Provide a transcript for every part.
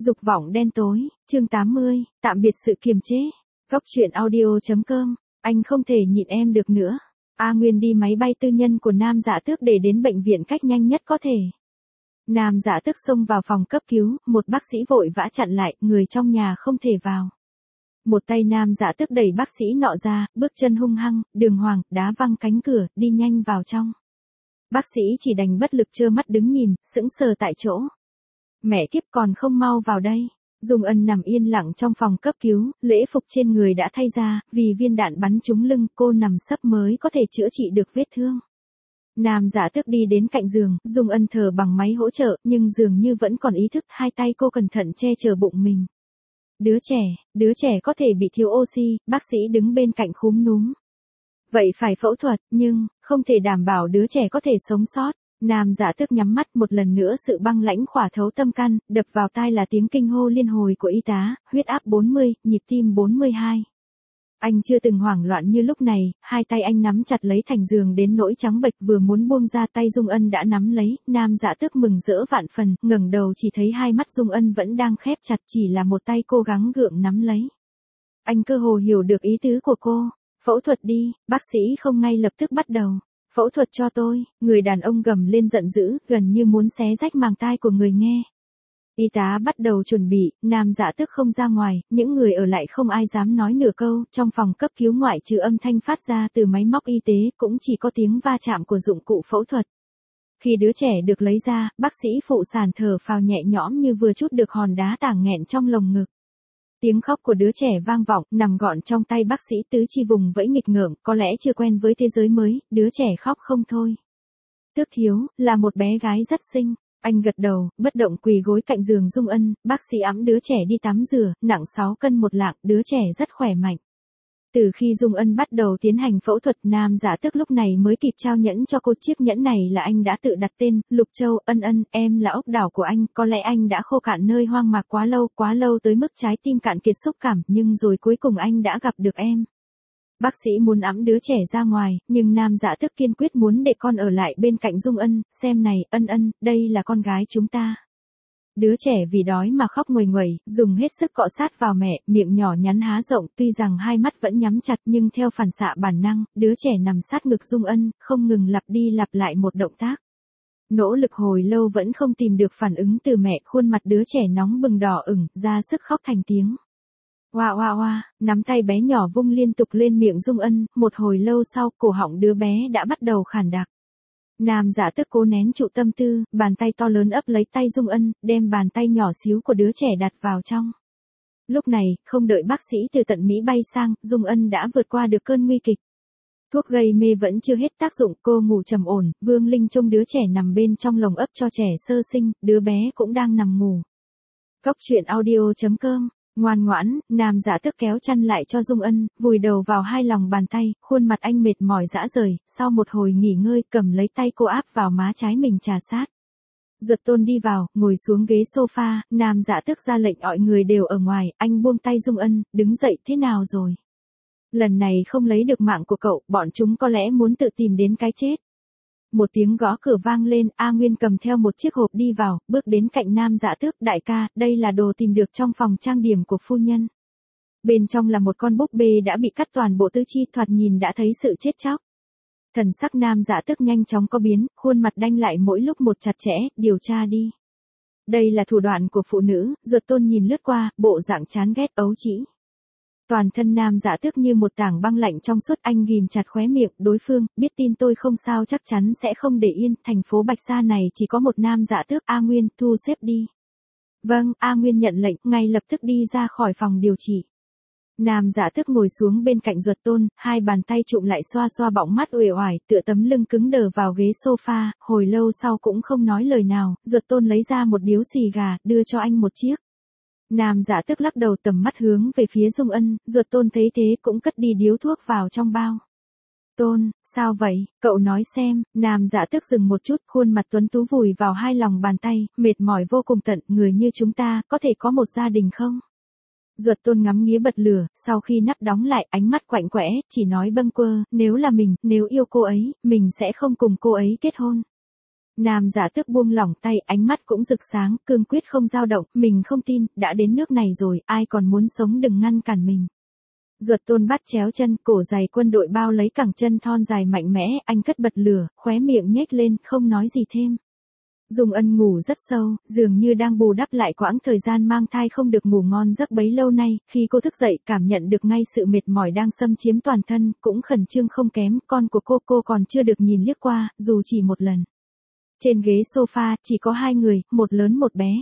Dục vọng đen tối, chương 80, tạm biệt sự kiềm chế. Góc truyện audio.com, anh không thể nhịn em được nữa. A Nguyên đi máy bay tư nhân của Nam Dạ Tước để đến bệnh viện cách nhanh nhất có thể. Nam Dạ Tước xông vào phòng cấp cứu, một bác sĩ vội vã chặn lại, người trong nhà không thể vào. Một tay Nam Dạ Tước đẩy bác sĩ nọ ra, bước chân hung hăng, đường hoàng, đá văng cánh cửa, đi nhanh vào trong. Bác sĩ chỉ đành bất lực trơ mắt đứng nhìn, sững sờ tại chỗ. Mẹ kiếp còn không mau vào đây. Dung Ân nằm yên lặng trong phòng cấp cứu, lễ phục trên người đã thay ra, vì viên đạn bắn trúng lưng, cô nằm sấp mới có thể chữa trị được vết thương. Nam Dạ Tước đi đến cạnh giường, Dung Ân thở bằng máy hỗ trợ, nhưng dường như vẫn còn ý thức, hai tay cô cẩn thận che chở bụng mình. Đứa trẻ có thể bị thiếu oxy, bác sĩ đứng bên cạnh khúm núm. Vậy phải phẫu thuật, nhưng, không thể đảm bảo đứa trẻ có thể sống sót. Nam Dạ Tước nhắm mắt, một lần nữa sự băng lãnh khỏa thấu tâm can, đập vào tai là tiếng kinh hô liên hồi của y tá, huyết áp 40, nhịp tim 42. Anh chưa từng hoảng loạn như lúc này, hai tay anh nắm chặt lấy thành giường đến nỗi trắng bệch, vừa muốn buông ra tay Dung Ân đã nắm lấy. Nam Dạ Tước mừng rỡ vạn phần, ngẩng đầu chỉ thấy hai mắt Dung Ân vẫn đang khép chặt, chỉ là một tay cố gắng gượng nắm lấy. Anh cơ hồ hiểu được ý tứ của cô. Phẫu thuật đi, bác sĩ không ngay lập tức bắt đầu. Phẫu thuật cho tôi, người đàn ông gầm lên giận dữ, gần như muốn xé rách màng tai của người nghe. Y tá bắt đầu chuẩn bị, Nam Dạ Tước không ra ngoài, những người ở lại không ai dám nói nửa câu, trong phòng cấp cứu ngoại trừ âm thanh phát ra từ máy móc y tế, cũng chỉ có tiếng va chạm của dụng cụ phẫu thuật. Khi đứa trẻ được lấy ra, bác sĩ phụ sản thở phào nhẹ nhõm như vừa trút được hòn đá tảng nghẹn trong lồng ngực. Tiếng khóc của đứa trẻ vang vọng, nằm gọn trong tay bác sĩ tứ chi vùng vẫy nghịch ngợm, có lẽ chưa quen với thế giới mới, đứa trẻ khóc không thôi. Tước thiếu, là một bé gái rất xinh. Anh gật đầu, bất động quỳ gối cạnh giường Dung Ân, bác sĩ ẵm đứa trẻ đi tắm rửa, nặng 6 cân 1 lạng, đứa trẻ rất khỏe mạnh. Từ khi Dung Ân bắt đầu tiến hành phẫu thuật, Nam Dạ Tước lúc này mới kịp trao nhẫn cho cô. Chiếc nhẫn này là anh đã tự đặt tên, Lục Châu. Ân Ân, em là ốc đảo của anh, có lẽ anh đã khô cạn nơi hoang mạc quá lâu tới mức trái tim cạn kiệt xúc cảm, nhưng rồi cuối cùng anh đã gặp được em. Bác sĩ muốn ẵm đứa trẻ ra ngoài, nhưng Nam Dạ Tước kiên quyết muốn để con ở lại bên cạnh Dung Ân, xem này, Ân Ân, đây là con gái chúng ta. Đứa trẻ vì đói mà khóc nguầy nguẩy, dùng hết sức cọ sát vào mẹ, miệng nhỏ nhắn há rộng, tuy rằng hai mắt vẫn nhắm chặt nhưng theo phản xạ bản năng, đứa trẻ nằm sát ngực Dung Ân, không ngừng lặp đi lặp lại một động tác. Nỗ lực hồi lâu vẫn không tìm được phản ứng từ mẹ, khuôn mặt đứa trẻ nóng bừng đỏ ửng, ra sức khóc thành tiếng. Oa oa oa, nắm tay bé nhỏ vung liên tục lên miệng Dung Ân, một hồi lâu sau, cổ họng đứa bé đã bắt đầu khản đặc. Nam Dạ Tước cố nén trụ tâm tư, bàn tay to lớn ấp lấy tay Dung Ân, đem bàn tay nhỏ xíu của đứa trẻ đặt vào trong. Lúc này, không đợi bác sĩ từ tận Mỹ bay sang, Dung Ân đã vượt qua được cơn nguy kịch. Thuốc gây mê vẫn chưa hết tác dụng, cô ngủ trầm ổn, Vương Linh trông đứa trẻ nằm bên trong lồng ấp cho trẻ sơ sinh, đứa bé cũng đang nằm ngủ. Góc truyện audio.com. Ngoan ngoãn, Nam Dạ Tước kéo chăn lại cho Dung Ân, vùi đầu vào hai lòng bàn tay, khuôn mặt anh mệt mỏi rã rời, sau một hồi nghỉ ngơi, cầm lấy tay cô áp vào má trái mình trà sát. Duật Tôn đi vào, ngồi xuống ghế sofa, Nam Dạ Tước ra lệnh mọi người đều ở ngoài, anh buông tay Dung Ân, đứng dậy, thế nào rồi? Lần này không lấy được mạng của cậu, bọn chúng có lẽ muốn tự tìm đến cái chết. Một tiếng gõ cửa vang lên, A Nguyên cầm theo một chiếc hộp đi vào, bước đến cạnh Nam Dạ Tước, đại ca, đây là đồ tìm được trong phòng trang điểm của phu nhân. Bên trong là một con búp bê đã bị cắt toàn bộ tứ chi, thoạt nhìn đã thấy sự chết chóc. Thần sắc Nam Dạ Tước nhanh chóng có biến, khuôn mặt đanh lại mỗi lúc một chặt chẽ, điều tra đi. Đây là thủ đoạn của phụ nữ, Duật Tôn nhìn lướt qua, bộ dạng chán ghét ấu trĩ. Toàn thân Nam Dạ Tước như một tảng băng lạnh trong suốt, anh ghim chặt khóe miệng, đối phương, biết tin tôi không sao chắc chắn sẽ không để yên, thành phố Bạch Sa này chỉ có một Nam Dạ Tước, A Nguyên, thu xếp đi. Vâng, A Nguyên nhận lệnh, ngay lập tức đi ra khỏi phòng điều trị. Nam Dạ Tước ngồi xuống bên cạnh Duật Tôn, hai bàn tay chụm lại xoa xoa bọng mắt uể oải, tựa tấm lưng cứng đờ vào ghế sofa, hồi lâu sau cũng không nói lời nào, Duật Tôn lấy ra một điếu xì gà, đưa cho anh một chiếc. Nam Dạ Tước lắc đầu, tầm mắt hướng về phía Dung Ân, Duật Tôn thấy thế cũng cất đi điếu thuốc vào trong bao. Tôn, sao vậy, cậu nói xem, Nam Dạ Tước dừng một chút, khuôn mặt tuấn tú vùi vào hai lòng bàn tay, mệt mỏi vô cùng tận, người như chúng ta, có thể có một gia đình không? Duật Tôn ngắm nghía bật lửa, sau khi nắp đóng lại, ánh mắt quạnh quẽ, chỉ nói bâng quơ, nếu là mình, nếu yêu cô ấy, mình sẽ không cùng cô ấy kết hôn. Nam Dạ Tước buông lỏng tay, ánh mắt cũng rực sáng, cương quyết không dao động, mình không tin, đã đến nước này rồi, ai còn muốn sống đừng ngăn cản mình. Ruột Tôn bắt chéo chân, cổ giày quân đội bao lấy cẳng chân thon dài mạnh mẽ, anh cất bật lửa, khóe miệng nhếch lên, không nói gì thêm. Dung Ân ngủ rất sâu, dường như đang bù đắp lại quãng thời gian mang thai không được ngủ ngon giấc bấy lâu nay, khi cô thức dậy cảm nhận được ngay sự mệt mỏi đang xâm chiếm toàn thân, cũng khẩn trương không kém, con của cô còn chưa được nhìn liếc qua, dù chỉ một lần. Trên ghế sofa, chỉ có hai người, một lớn một bé.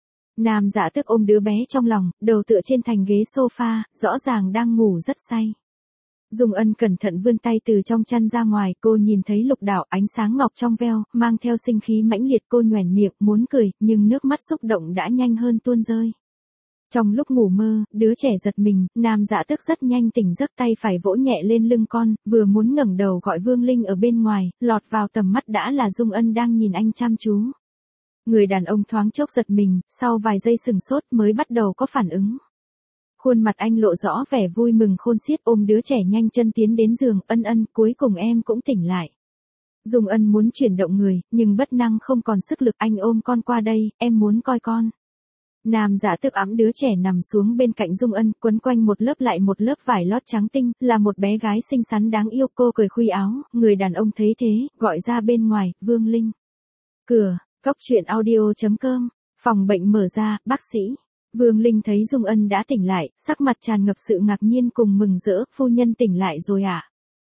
Nam Dạ Tước ôm đứa bé trong lòng, đầu tựa trên thành ghế sofa, rõ ràng đang ngủ rất say. Dung Ân cẩn thận vươn tay từ trong chăn ra ngoài, cô nhìn thấy lục đảo ánh sáng ngọc trong veo, mang theo sinh khí mãnh liệt, cô nhoẻn miệng, muốn cười, nhưng nước mắt xúc động đã nhanh hơn tuôn rơi. Trong lúc ngủ mơ, đứa trẻ giật mình, Nam Dạ Tước rất nhanh tỉnh giấc, tay phải vỗ nhẹ lên lưng con, vừa muốn ngẩng đầu gọi Vương Linh ở bên ngoài, lọt vào tầm mắt đã là Dung Ân đang nhìn anh chăm chú. Người đàn ông thoáng chốc giật mình, sau vài giây sừng sốt mới bắt đầu có phản ứng. Khuôn mặt anh lộ rõ vẻ vui mừng khôn xiết, ôm đứa trẻ nhanh chân tiến đến giường, Ân, cuối cùng em cũng tỉnh lại. Dung Ân muốn chuyển động người, nhưng bất năng không còn sức lực, anh ôm con qua đây, em muốn coi con. Nam Dạ Tước ẵm đứa trẻ nằm xuống bên cạnh Dung Ân, quấn quanh một lớp lại một lớp vải lót trắng tinh, là một bé gái xinh xắn đáng yêu, cô cởi khuy áo, người đàn ông thấy thế, gọi ra bên ngoài, Vương Linh. Cửa, Cốc truyện audio.com, phòng bệnh mở ra, bác sĩ. Vương Linh thấy Dung Ân đã tỉnh lại, sắc mặt tràn ngập sự ngạc nhiên cùng mừng rỡ, phu nhân tỉnh lại rồi à?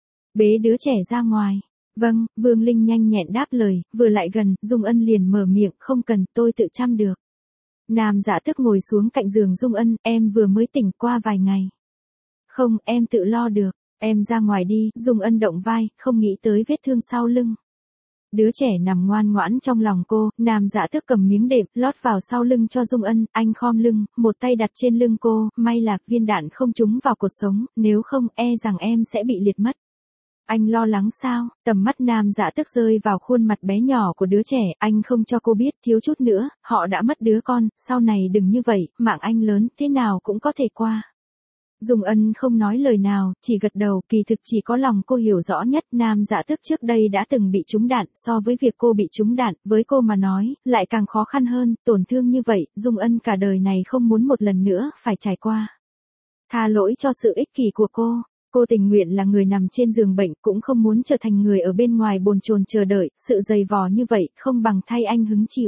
Bế đứa trẻ ra ngoài. Vâng, Vương Linh nhanh nhẹn đáp lời, vừa lại gần, Dung Ân liền mở miệng, không cần, tôi tự chăm được. Nam Dạ Tước ngồi xuống cạnh giường Dung Ân, em vừa mới tỉnh qua vài ngày. Không, em tự lo được, em ra ngoài đi, Dung Ân động vai, không nghĩ tới vết thương sau lưng. Đứa trẻ nằm ngoan ngoãn trong lòng cô, Nam Dạ Tước cầm miếng đệm, lót vào sau lưng cho Dung Ân, anh khom lưng, một tay đặt trên lưng cô, may là viên đạn không trúng vào cột sống, nếu không, e rằng em sẽ bị liệt mất. Anh lo lắng sao? Tầm mắt Nam Dạ Tước rơi vào khuôn mặt bé nhỏ của đứa trẻ, anh không cho cô biết, thiếu chút nữa, họ đã mất đứa con, sau này đừng như vậy, mạng anh lớn, thế nào cũng có thể qua. Dung Ân không nói lời nào, chỉ gật đầu, kỳ thực chỉ có lòng cô hiểu rõ nhất, Nam Dạ Tước trước đây đã từng bị trúng đạn, so với việc cô bị trúng đạn, với cô mà nói, lại càng khó khăn hơn, tổn thương như vậy, Dung Ân cả đời này không muốn một lần nữa, phải trải qua. Tha lỗi cho sự ích kỷ của cô tình nguyện là người nằm trên giường bệnh, cũng không muốn trở thành người ở bên ngoài bồn chồn chờ đợi, sự dày vò như vậy, không bằng thay anh hứng chịu.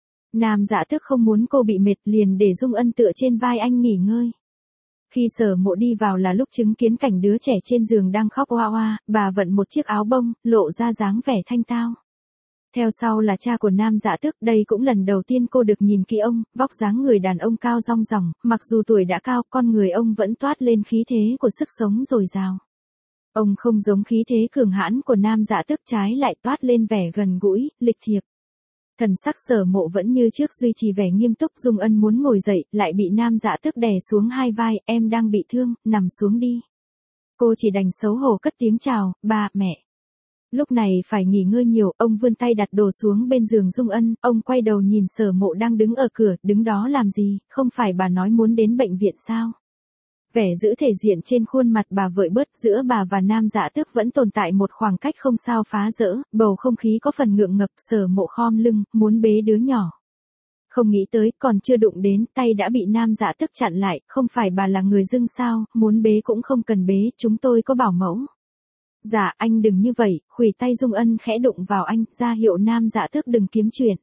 Nam Dạ Tước không muốn cô bị mệt, liền để Dung Ân tựa trên vai anh nghỉ ngơi. Khi Sở Mộ đi vào là lúc chứng kiến cảnh đứa trẻ trên giường đang khóc oa oa, bà vận một chiếc áo bông, lộ ra dáng vẻ thanh tao. Theo sau là cha của Nam Dạ Tước, đây cũng lần đầu tiên cô được nhìn kỹ ông, vóc dáng người đàn ông cao rong ròng, mặc dù tuổi đã cao, con người ông vẫn toát lên khí thế của sức sống dồi dào. Ông không giống khí thế cường hãn của Nam Dạ Tước, trái lại toát lên vẻ gần gũi, lịch thiệp. Thần sắc Sở Mộ vẫn như trước duy trì vẻ nghiêm túc, Dung Ân muốn ngồi dậy, lại bị Nam Dạ Tước đè xuống hai vai, em đang bị thương, nằm xuống đi. Cô chỉ đành xấu hổ cất tiếng chào, ba, mẹ. Lúc này phải nghỉ ngơi nhiều, ông vươn tay đặt đồ xuống bên giường Dung Ân, ông quay đầu nhìn Sở Mộ đang đứng ở cửa, đứng đó làm gì, không phải bà nói muốn đến bệnh viện sao? Vẻ giữ thể diện trên khuôn mặt bà vợi bớt, giữa bà và Nam Dạ Tước vẫn tồn tại một khoảng cách không sao phá vỡ, bầu không khí có phần ngượng ngập, Sở Mộ khom lưng, muốn bế đứa nhỏ. Không nghĩ tới, còn chưa đụng đến, tay đã bị Nam Dạ Tước chặn lại, không phải bà là người dưng sao, muốn bế cũng không cần bế, chúng tôi có bảo mẫu. Dạ, anh đừng như vậy, khuỷu tay Dung Ân khẽ đụng vào anh, ra hiệu Nam Dạ Tước đừng kiếm chuyện.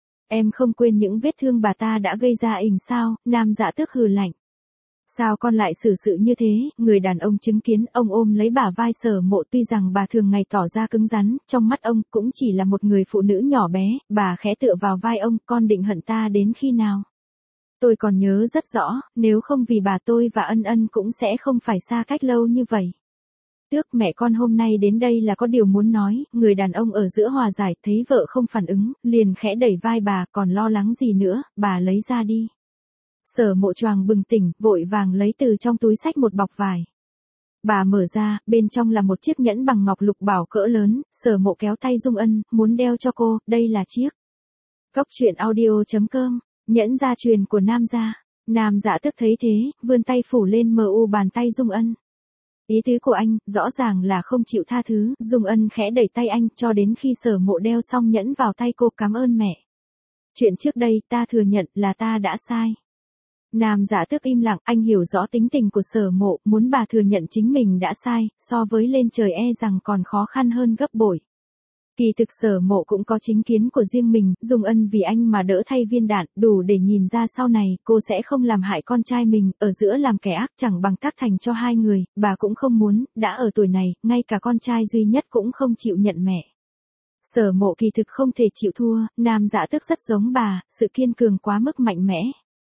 Em không quên những vết thương bà ta đã gây ra ình sao, Nam Dạ Tước hừ lạnh. Sao con lại xử sự như thế, người đàn ông chứng kiến, ông ôm lấy bả vai Sở Mộ, tuy rằng bà thường ngày tỏ ra cứng rắn, trong mắt ông cũng chỉ là một người phụ nữ nhỏ bé, bà khẽ tựa vào vai ông, con định hận ta đến khi nào? Tôi còn nhớ rất rõ, nếu không vì bà tôi và Ân cũng sẽ không phải xa cách lâu như vậy. Tước, mẹ con hôm nay đến đây là có điều muốn nói, người đàn ông ở giữa hòa giải, thấy vợ không phản ứng, liền khẽ đẩy vai bà, còn lo lắng gì nữa, bà lấy ra đi. Sở Mộ choàng bừng tỉnh, vội vàng lấy từ trong túi xách một bọc vải. Bà mở ra, bên trong là một chiếc nhẫn bằng ngọc lục bảo cỡ lớn, Sở Mộ kéo tay Dung Ân, muốn đeo cho cô, đây là chiếc. Cốc truyện audio.com, nhẫn gia truyền của Nam gia. Nam Dạ Tước thấy thế, vươn tay phủ lên mờ u bàn tay Dung Ân. Ý tứ của anh, rõ ràng là không chịu tha thứ, Dung Ân khẽ đẩy tay anh cho đến khi Sở Mộ đeo xong nhẫn vào tay cô cảm ơn mẹ. Chuyện trước đây ta thừa nhận là ta đã sai. Nam Dạ Tước im lặng, anh hiểu rõ tính tình của Sở Mộ, muốn bà thừa nhận chính mình đã sai, so với lên trời e rằng còn khó khăn hơn gấp bội. Kỳ thực Sở Mộ cũng có chính kiến của riêng mình, Dung Ân vì anh mà đỡ thay viên đạn, đủ để nhìn ra sau này cô sẽ không làm hại con trai mình, ở giữa làm kẻ ác chẳng bằng tác thành cho hai người, bà cũng không muốn, đã ở tuổi này, ngay cả con trai duy nhất cũng không chịu nhận mẹ. Sở Mộ kỳ thực không thể chịu thua, Nam Dạ Tước rất giống bà, sự kiên cường quá mức mạnh mẽ.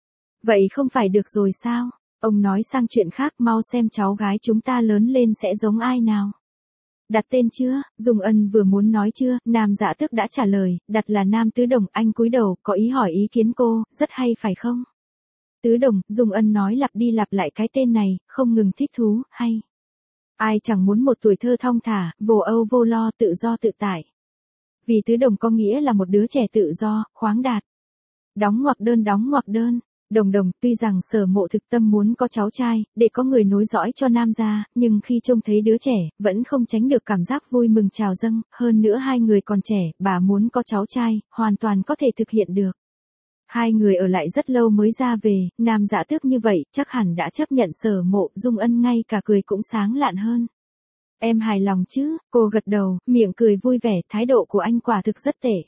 Vậy không phải được rồi sao? Ông nói sang chuyện khác, mau xem cháu gái chúng ta lớn lên sẽ giống ai nào. Đặt tên chưa? Dung Ân vừa muốn nói chưa, Nam Dạ Tước đã trả lời, đặt là Nam Tứ Đồng, anh cúi đầu, có ý hỏi ý kiến cô, rất hay phải không? Tứ Đồng, Dung Ân nói lặp đi lặp lại cái tên này, không ngừng thích thú, hay. Ai chẳng muốn một tuổi thơ thong thả, vô âu vô lo, tự do tự tại. Vì Tứ Đồng có nghĩa là một đứa trẻ tự do, khoáng đạt. Đóng ngoặc đơn. Đồng Đồng, tuy rằng Sở Mộ thực tâm muốn có cháu trai, để có người nối dõi cho Nam gia, nhưng khi trông thấy đứa trẻ, vẫn không tránh được cảm giác vui mừng trào dâng, hơn nữa hai người còn trẻ, bà muốn có cháu trai, hoàn toàn có thể thực hiện được. Hai người ở lại rất lâu mới ra về, Nam Dạ Tước như vậy, chắc hẳn đã chấp nhận Sở Mộ, Dung Ân ngay cả cười cũng sáng lạn hơn. Em hài lòng chứ, cô gật đầu, miệng cười vui vẻ, thái độ của anh quả thực rất tệ.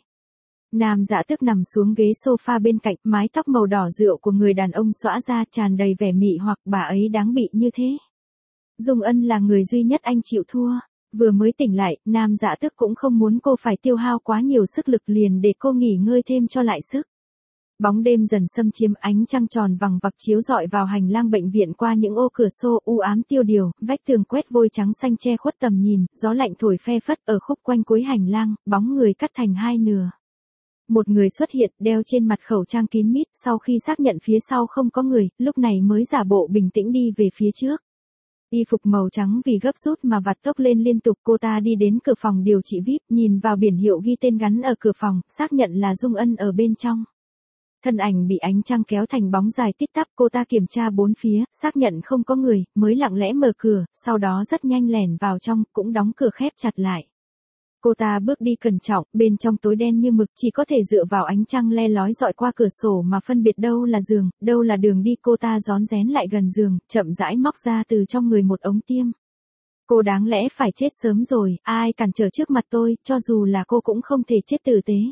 Nam Dạ Tước nằm xuống ghế sofa bên cạnh, mái tóc màu đỏ rượu của người đàn ông xõa ra tràn đầy vẻ mị hoặc bà ấy đáng bị như thế. Dung Ân là người duy nhất anh chịu thua. Vừa mới tỉnh lại, Nam Dạ Tước cũng không muốn cô phải tiêu hao quá nhiều sức lực liền để cô nghỉ ngơi thêm cho lại sức. Bóng đêm dần xâm chiếm, ánh trăng tròn vằng vặc chiếu rọi vào hành lang bệnh viện qua những ô cửa sổ u ám tiêu điều, vách tường quét vôi trắng xanh che khuất tầm nhìn, gió lạnh thổi phe phất ở khúc quanh cuối hành lang, bóng người cắt thành hai nửa. Một người xuất hiện, đeo trên mặt khẩu trang kín mít, sau khi xác nhận phía sau không có người, lúc này mới giả bộ bình tĩnh đi về phía trước. Y phục màu trắng vì gấp rút mà vạt tóc lên liên tục, cô ta đi đến cửa phòng điều trị VIP, nhìn vào biển hiệu ghi tên gắn ở cửa phòng, xác nhận là Dung Ân ở bên trong. Thân ảnh bị ánh trăng kéo thành bóng dài tít tắp, cô ta kiểm tra bốn phía, xác nhận không có người, mới lặng lẽ mở cửa, sau đó rất nhanh lẻn vào trong, cũng đóng cửa khép chặt lại. Cô ta bước đi cẩn trọng, bên trong tối đen như mực, chỉ có thể dựa vào ánh trăng le lói dọi qua cửa sổ mà phân biệt đâu là giường, đâu là đường đi. Cô ta rón rén lại gần giường, chậm rãi móc ra từ trong người một ống tiêm. Cô đáng lẽ phải chết sớm rồi, ai cản trở trước mặt tôi, cho dù là cô cũng không thể chết tử tế.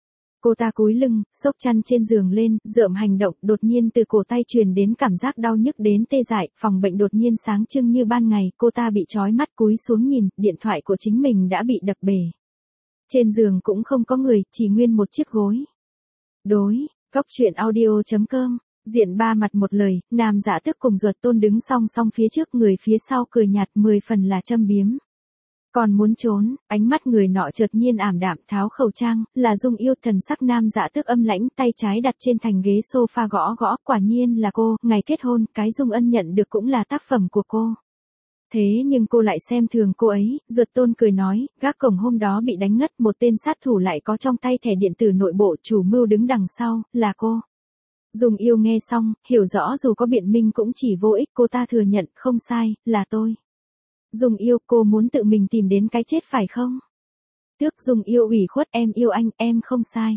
Cô ta cúi lưng, xốc chăn trên giường lên, dượm hành động, đột nhiên từ cổ tay truyền đến cảm giác đau nhức đến tê dại, phòng bệnh đột nhiên sáng trưng như ban ngày, cô ta bị chói mắt cúi xuống nhìn, điện thoại của chính mình đã bị đập bể. Trên giường cũng không có người, chỉ nguyên một chiếc gối. Đối, Cóc truyện audio.com, diện ba mặt một lời, Nam Dạ Tước cùng Ruột Tôn đứng song song phía trước, người phía sau cười nhạt 10 phần là châm biếm. Còn muốn trốn, ánh mắt người nọ chợt nhiên ảm đạm, tháo khẩu trang, là Dung Yêu. Thần sắc Nam Dạ Tước âm lãnh, tay trái đặt trên thành ghế sofa gõ gõ, quả nhiên là cô, ngày kết hôn, cái Dung Ân nhận được cũng là tác phẩm của cô. Thế nhưng cô lại xem thường cô ấy, Ruột Tôn cười nói, gác cổng hôm đó bị đánh ngất, một tên sát thủ lại có trong tay thẻ điện tử nội bộ, chủ mưu đứng đằng sau, là cô. Dung Yêu nghe xong, hiểu rõ dù có biện minh cũng chỉ vô ích, cô ta thừa nhận, không sai, là tôi. Dung Yêu, cô muốn tự mình tìm đến cái chết phải không? Tước. Dung Yêu ủy khuất, em yêu anh, em không sai.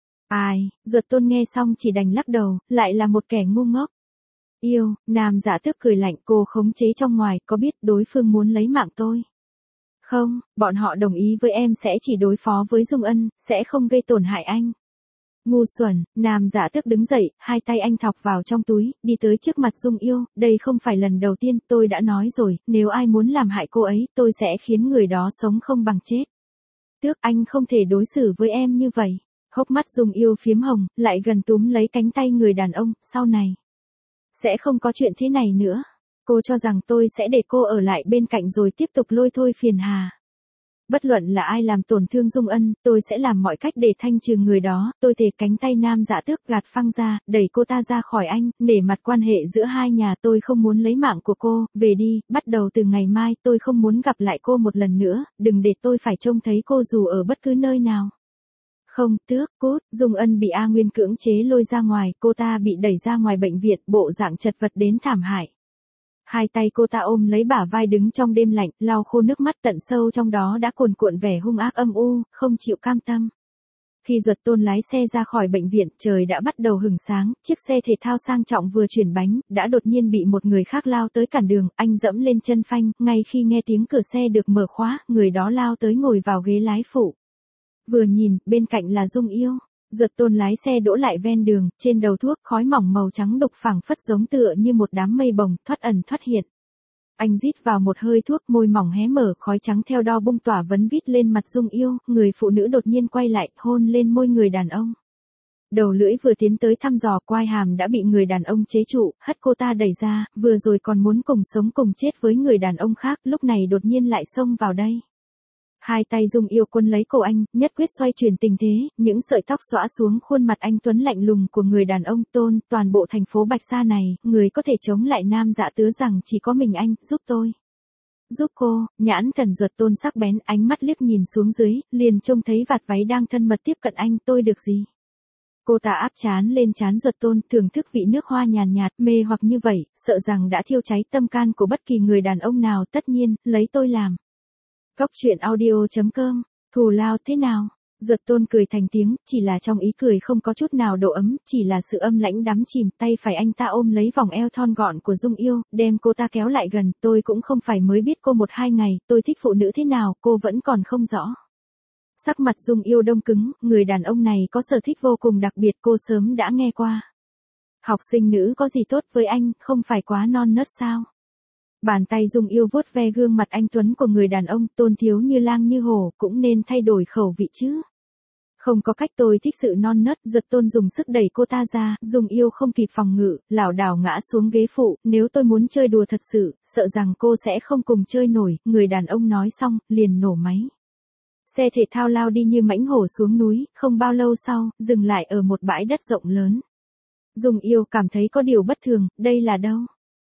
Ai, Ruột Tôn nghe xong chỉ đành lắc đầu, lại là một kẻ ngu ngốc. Yêu, Nam Dạ Tước cười lạnh, cô khống chế trong ngoài, có biết đối phương muốn lấy mạng tôi? Không, bọn họ đồng ý với em sẽ chỉ đối phó với Dung Ân, sẽ không gây tổn hại anh. Ngu xuẩn. Nam Dạ Tước đứng dậy, hai tay anh thọc vào trong túi, đi tới trước mặt Dung Yêu, đây không phải lần đầu tiên, tôi đã nói rồi, nếu ai muốn làm hại cô ấy, tôi sẽ khiến người đó sống không bằng chết. Tước, anh không thể đối xử với em như vậy. Hốc mắt Dung Yêu phiếm hồng, lại gần túm lấy cánh tay người đàn ông, sau này sẽ không có chuyện thế này nữa. Cô cho rằng tôi sẽ để cô ở lại bên cạnh rồi tiếp tục lôi thôi phiền hà. Bất luận là ai làm tổn thương Dung Ân, tôi sẽ làm mọi cách để thanh trừ người đó. Tôi thề. Cánh tay Nam Dạ Tước gạt phăng ra, đẩy cô ta ra khỏi anh, nể mặt quan hệ giữa hai nhà. Tôi không muốn lấy mạng của cô, về đi, bắt đầu từ ngày mai tôi không muốn gặp lại cô một lần nữa, đừng để tôi phải trông thấy cô dù ở bất cứ nơi nào. Không. Tước, cút. Dung Ân bị A Nguyên cưỡng chế lôi ra ngoài, cô ta bị đẩy ra ngoài bệnh viện, bộ dạng chật vật đến thảm hại. Hai tay cô ta ôm lấy bả vai đứng trong đêm lạnh, lau khô nước mắt tận sâu trong đó đã cuồn cuộn vẻ hung ác âm u, không chịu cam tâm. Khi Duật Tôn lái xe ra khỏi bệnh viện, trời đã bắt đầu hửng sáng, chiếc xe thể thao sang trọng vừa chuyển bánh, đã đột nhiên bị một người khác lao tới cản đường, anh dẫm lên chân phanh, ngay khi nghe tiếng cửa xe được mở khóa, người đó lao tới ngồi vào ghế lái phụ. Vừa nhìn, bên cạnh là Dung Yêu. Duật Tôn lái xe đỗ lại ven đường, trên đầu thuốc khói mỏng màu trắng đục phảng phất giống tựa như một đám mây bồng, thoát ẩn thoát hiện. Anh rít vào một hơi thuốc, môi mỏng hé mở, khói trắng theo đo bung tỏa vấn vít lên mặt Dung Yêu, người phụ nữ đột nhiên quay lại, hôn lên môi người đàn ông. Đầu lưỡi vừa tiến tới thăm dò quai hàm đã bị người đàn ông chế trụ, hất cô ta đẩy ra, vừa rồi còn muốn cùng sống cùng chết với người đàn ông khác, lúc này đột nhiên lại xông vào đây. Hai tay Dung Yêu quấn lấy cổ anh, nhất quyết xoay chuyển tình thế, những sợi tóc xõa xuống khuôn mặt anh tuấn lạnh lùng của người đàn ông. Tôn, toàn bộ thành phố Bạch Sa này, người có thể chống lại Nam Dạ Tứ rằng chỉ có mình anh, giúp tôi. Giúp cô, nhãn thần Duật Tôn sắc bén, ánh mắt liếc nhìn xuống dưới, liền trông thấy vạt váy đang thân mật tiếp cận anh, tôi được gì? Cô ta áp trán lên trán Duật Tôn, thưởng thức vị nước hoa nhàn nhạt, mê hoặc như vậy, sợ rằng đã thiêu cháy tâm can của bất kỳ người đàn ông nào, tất nhiên, lấy tôi làm. Cốc truyện audio.com, thù lao thế nào? Duật Tôn cười thành tiếng, chỉ là trong ý cười không có chút nào độ ấm, chỉ là sự âm lãnh đắm chìm. Tay phải anh ta ôm lấy vòng eo thon gọn của Dung Yêu, đem cô ta kéo lại gần. Tôi cũng không phải mới biết cô 1-2 ngày, tôi thích phụ nữ thế nào, cô vẫn còn không rõ. Sắc mặt Dung Yêu đông cứng, người đàn ông này có sở thích vô cùng đặc biệt, cô sớm đã nghe qua. Học sinh nữ có gì tốt với anh, không phải quá non nớt sao? Bàn tay Dung Yêu vuốt ve gương mặt anh tuấn của người đàn ông, Tôn thiếu như lang như hổ, cũng nên thay đổi khẩu vị chứ. Không có cách, tôi thích sự non nớt. Duật Tôn dùng sức đẩy cô ta ra, Dung Yêu không kịp phòng ngự, lảo đảo ngã xuống ghế phụ, nếu tôi muốn chơi đùa thật sự, sợ rằng cô sẽ không cùng chơi nổi. Người đàn ông nói xong, liền nổ máy. Xe thể thao lao đi như mãnh hổ xuống núi, không bao lâu sau, dừng lại ở một bãi đất rộng lớn. Dung Yêu cảm thấy có điều bất thường, đây là đâu?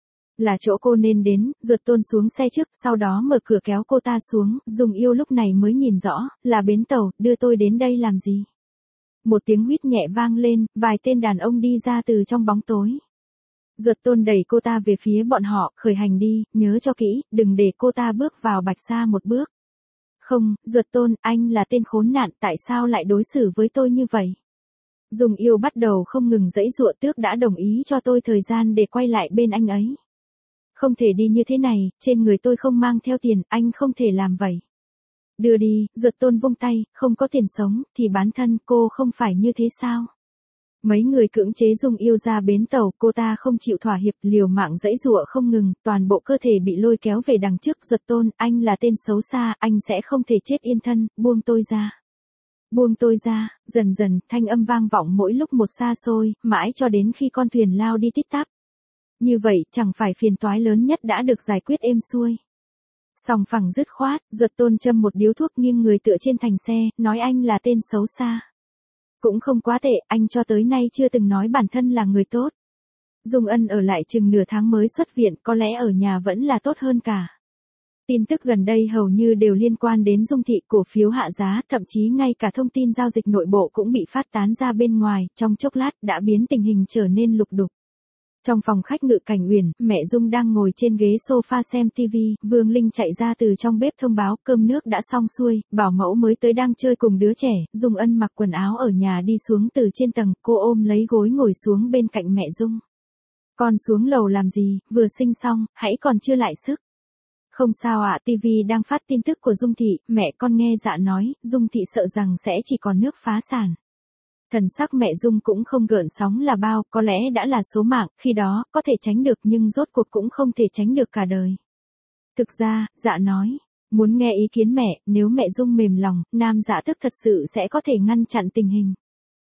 Là chỗ cô nên đến. Duật Tôn xuống xe trước, sau đó mở cửa kéo cô ta xuống. Dung Yêu lúc này mới nhìn rõ, là bến tàu, đưa tôi đến đây làm gì? Một tiếng huýt nhẹ vang lên, vài tên đàn ông đi ra từ trong bóng tối. Duật Tôn đẩy cô ta về phía bọn họ, khởi hành đi, nhớ cho kỹ, đừng để cô ta bước vào Bạch Sa một bước. Không, Duật Tôn, anh là tên khốn nạn, tại sao lại đối xử với tôi như vậy? Dung Yêu bắt đầu không ngừng giãy giụa, tước đã đồng ý cho tôi thời gian để quay lại bên anh ấy. Không thể đi như thế này, trên người tôi không mang theo tiền, anh không thể làm vậy. Đưa đi. Duật Tôn vung tay, không có tiền sống, thì bán thân, cô không phải như thế sao? Mấy người cưỡng chế Dung Yêu ra bến tàu, cô ta không chịu thỏa hiệp, liều mạng giãy giụa không ngừng, toàn bộ cơ thể bị lôi kéo về đằng trước. Duật Tôn, anh là tên xấu xa, anh sẽ không thể chết yên thân, buông tôi ra. Buông tôi ra. Dần dần, thanh âm vang vọng mỗi lúc một xa xôi, mãi cho đến khi con thuyền lao đi tít tắp. Như vậy, chẳng phải phiền toái lớn nhất đã được giải quyết êm xuôi. Sòng phẳng dứt khoát, Duật Tôn châm một điếu thuốc nghiêng người tựa trên thành xe, nói anh là tên xấu xa. Cũng không quá tệ, anh cho tới nay chưa từng nói bản thân là người tốt. Dung Ân ở lại chừng nửa tháng mới xuất viện, có lẽ ở nhà vẫn là tốt hơn cả. Tin tức gần đây hầu như đều liên quan đến Dung thị, cổ phiếu hạ giá, thậm chí ngay cả thông tin giao dịch nội bộ cũng bị phát tán ra bên ngoài, trong chốc lát đã biến tình hình trở nên lục đục. Trong phòng khách Ngự Cảnh Uyển, mẹ Dung đang ngồi trên ghế sofa xem TV, Vương Linh chạy ra từ trong bếp thông báo cơm nước đã xong xuôi, bảo mẫu mới tới đang chơi cùng đứa trẻ. Dung Ân mặc quần áo ở nhà đi xuống từ trên tầng, cô ôm lấy gối ngồi xuống bên cạnh mẹ Dung. Con xuống lầu làm gì, vừa sinh xong, hãy còn chưa lại sức. Không sao ạ, TV đang phát tin tức của Dung thị, mẹ con nghe dạ nói, Dung thị sợ rằng sẽ chỉ còn nước phá sản. Thần sắc mẹ Dung cũng không gợn sóng là bao, có lẽ đã là số mạng, khi đó, có thể tránh được nhưng rốt cuộc cũng không thể tránh được cả đời. Thực ra, dạ nói, muốn nghe ý kiến mẹ, nếu mẹ Dung mềm lòng, Nam Dạ Tước thật sự sẽ có thể ngăn chặn tình hình.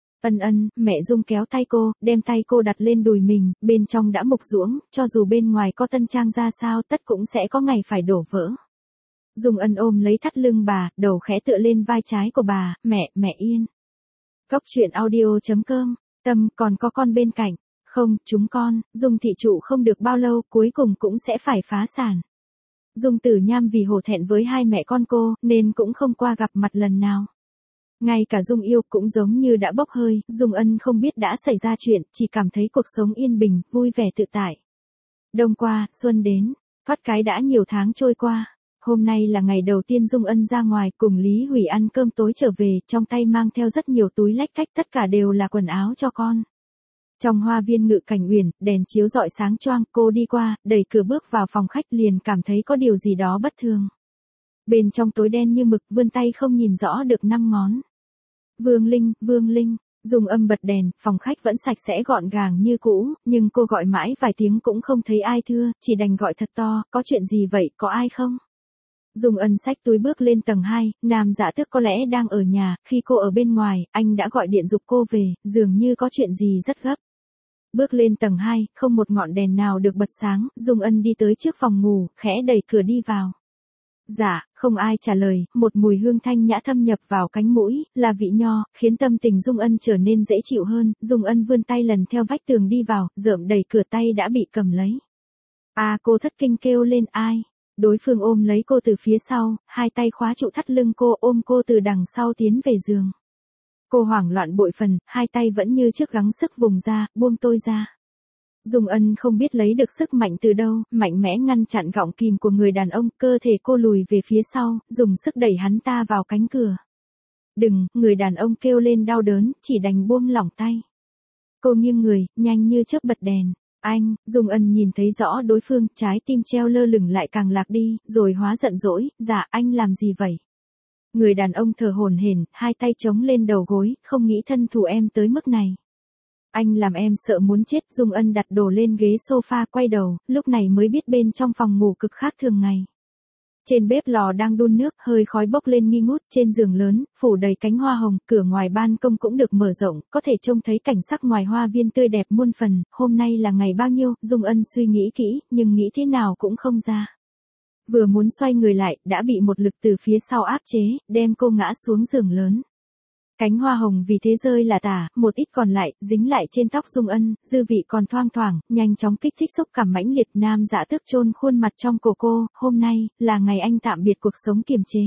Mẹ Dung kéo tay cô, đem tay cô đặt lên đùi mình, bên trong đã mục ruỗng, cho dù bên ngoài có tân trang ra sao tất cũng sẽ có ngày phải đổ vỡ. Dung Ân ôm lấy thắt lưng bà, đầu khẽ tựa lên vai trái của bà, mẹ yên. Cốc truyện audio.com, Tâm còn có con bên cạnh, không, chúng con, Dung thị trụ không được bao lâu, cuối cùng cũng sẽ phải phá sản. Dung Tử Nham vì hổ thẹn với hai mẹ con cô, nên cũng không qua gặp mặt lần nào. Ngay cả Dung Yêu cũng giống như đã bốc hơi, Dung Ân không biết đã xảy ra chuyện, chỉ cảm thấy cuộc sống yên bình, vui vẻ tự tại. Đông qua, xuân đến, thoát cái đã nhiều tháng trôi qua. Hôm nay là ngày đầu tiên Dung Ân ra ngoài cùng Lý Hủy ăn cơm tối trở về, trong tay mang theo rất nhiều túi lách cách, tất cả đều là quần áo cho con. Trong hoa viên Ngự Cảnh Uyển, đèn chiếu rọi sáng choang, cô đi qua, đẩy cửa bước vào phòng khách liền cảm thấy có điều gì đó bất thường. Bên trong tối đen như mực, vươn tay không nhìn rõ được 5 ngón. Vương Linh, Dung Âm bật đèn, phòng khách vẫn sạch sẽ gọn gàng như cũ, nhưng cô gọi mãi vài tiếng cũng không thấy ai thưa, chỉ đành gọi thật to, có chuyện gì vậy, có ai không? Dung Ân xách túi bước lên tầng 2, Nam Dạ Tước có lẽ đang ở nhà, khi cô ở bên ngoài, anh đã gọi điện giục cô về, dường như có chuyện gì rất gấp. Bước lên tầng 2, không một ngọn đèn nào được bật sáng, Dung Ân đi tới trước phòng ngủ, khẽ đẩy cửa đi vào. Dạ, không ai trả lời, một mùi hương thanh nhã thâm nhập vào cánh mũi, là vị nho, khiến tâm tình Dung Ân trở nên dễ chịu hơn, Dung Ân vươn tay lần theo vách tường đi vào, rợm đẩy cửa tay đã bị cầm lấy. Cô thất kinh kêu lên ai? Đối phương ôm lấy cô từ phía sau, hai tay khóa trụ thắt lưng cô, ôm cô từ đằng sau tiến về giường. Cô hoảng loạn bội phần, hai tay vẫn như trước gắng sức vùng ra, buông tôi ra. Dung Ân không biết lấy được sức mạnh từ đâu, mạnh mẽ ngăn chặn gọng kìm của người đàn ông, cơ thể cô lùi về phía sau, dùng sức đẩy hắn ta vào cánh cửa. Đừng, người đàn ông kêu lên đau đớn, chỉ đành buông lỏng tay. Cô nghiêng người, nhanh như chớp bật đèn. Anh, Dung Ân nhìn thấy rõ đối phương, trái tim treo lơ lửng lại càng lạc đi, rồi hóa giận dỗi, dạ anh làm gì vậy? Người đàn ông thở hổn hển, hai tay chống lên đầu gối, không nghĩ thân thủ em tới mức này. Anh làm em sợ muốn chết, Dung Ân đặt đồ lên ghế sofa quay đầu, lúc này mới biết bên trong phòng ngủ cực khác thường ngày. Trên bếp lò đang đun nước, hơi khói bốc lên nghi ngút, trên giường lớn, phủ đầy cánh hoa hồng, cửa ngoài ban công cũng được mở rộng, có thể trông thấy cảnh sắc ngoài hoa viên tươi đẹp muôn phần, hôm nay là ngày bao nhiêu, Dung Ân suy nghĩ kỹ, nhưng nghĩ thế nào cũng không ra. Vừa muốn xoay người lại, đã bị một lực từ phía sau áp chế, đem cô ngã xuống giường lớn. Cánh hoa hồng vì thế rơi là tả, một ít còn lại, dính lại trên tóc Dung Ân, dư vị còn thoang thoảng, nhanh chóng kích thích xúc cảm mãnh liệt. Nam Dạ Tước chôn khuôn mặt trong cổ cô, hôm nay, là ngày anh tạm biệt cuộc sống kiềm chế.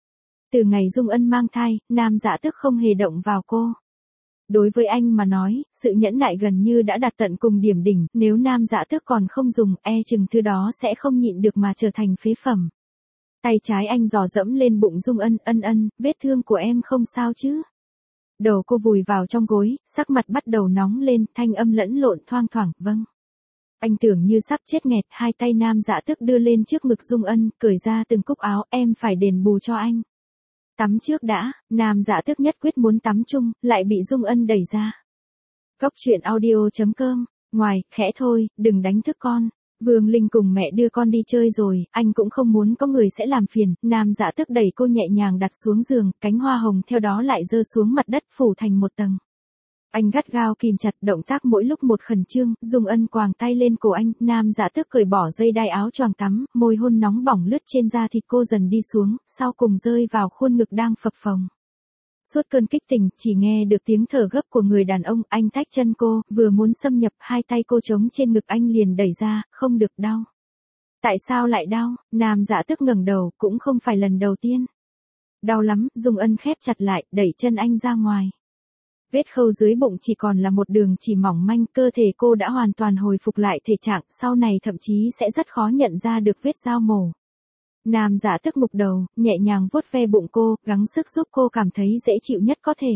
Từ ngày Dung Ân mang thai, Nam Dạ Tước không hề động vào cô. Đối với anh mà nói, sự nhẫn nại gần như đã đạt tận cùng điểm đỉnh, nếu Nam Dạ Tước còn không dùng, chừng thứ đó sẽ không nhịn được mà trở thành phế phẩm. Tay trái anh dò dẫm lên bụng Dung Ân, ân, vết thương của em không sao chứ? Đầu cô vùi vào trong gối, sắc mặt bắt đầu nóng lên, thanh âm lẫn lộn thoang thoảng, vâng. Anh tưởng như sắp chết nghẹt, hai tay Nam Dạ Tước đưa lên trước ngực Dung Ân, cởi ra từng cúc áo, em phải đền bù cho anh. Tắm trước đã, Nam Dạ Tước nhất quyết muốn tắm chung, lại bị Dung Ân đẩy ra. Cốc truyện audio.com, ngoài, khẽ thôi, đừng đánh thức con. Vương Linh cùng mẹ đưa con đi chơi rồi, anh cũng không muốn có người sẽ làm phiền, Nam Dạ Tước đẩy cô nhẹ nhàng đặt xuống giường, cánh hoa hồng theo đó lại rơi xuống mặt đất phủ thành một tầng. Anh gắt gao kìm chặt, động tác mỗi lúc một khẩn trương, Dung Ân quàng tay lên cổ anh, Nam Dạ Tước cởi bỏ dây đai áo choàng tắm, môi hôn nóng bỏng lướt trên da thịt cô dần đi xuống, sau cùng rơi vào khuôn ngực đang phập phồng. Suốt cơn kích tình, chỉ nghe được tiếng thở gấp của người đàn ông, anh tách chân cô, vừa muốn xâm nhập, hai tay cô chống trên ngực anh liền đẩy ra, không được đau. Tại sao lại đau? Nam Dạ Tước ngẩng đầu, cũng không phải lần đầu tiên. Đau lắm, Dung Ân khép chặt lại, đẩy chân anh ra ngoài. Vết khâu dưới bụng chỉ còn là một đường chỉ mỏng manh, cơ thể cô đã hoàn toàn hồi phục lại thể trạng, sau này thậm chí sẽ rất khó nhận ra được vết dao mổ. Nam Dạ Tước ngục đầu, nhẹ nhàng vuốt ve bụng cô, gắng sức giúp cô cảm thấy dễ chịu nhất có thể.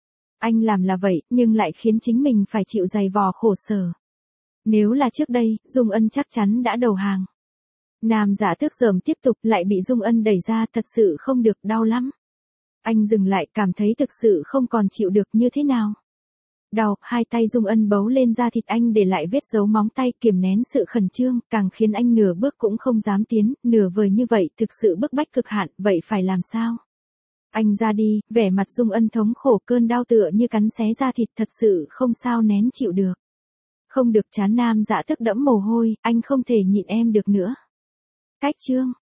Anh làm là vậy, nhưng lại khiến chính mình phải chịu dày vò khổ sở. Nếu là trước đây, Dung Ân chắc chắn đã đầu hàng. Nam Dạ Tước rờm tiếp tục, lại bị Dung Ân đẩy ra, thật sự không được, đau lắm. Anh dừng lại, cảm thấy thực sự không còn chịu được như thế nào. Đau, hai tay Dung Ân bấu lên da thịt anh để lại vết dấu móng tay, kiềm nén sự khẩn trương, càng khiến anh nửa bước cũng không dám tiến, nửa vời như vậy, thực sự bức bách cực hạn, vậy phải làm sao? Anh ra đi, vẻ mặt Dung Ân thống khổ, cơn đau tựa như cắn xé da thịt, thật sự không sao nén chịu được. Không được, chán. Nam Dạ Tước đẫm mồ hôi, anh không thể nhịn em được nữa. Cách chương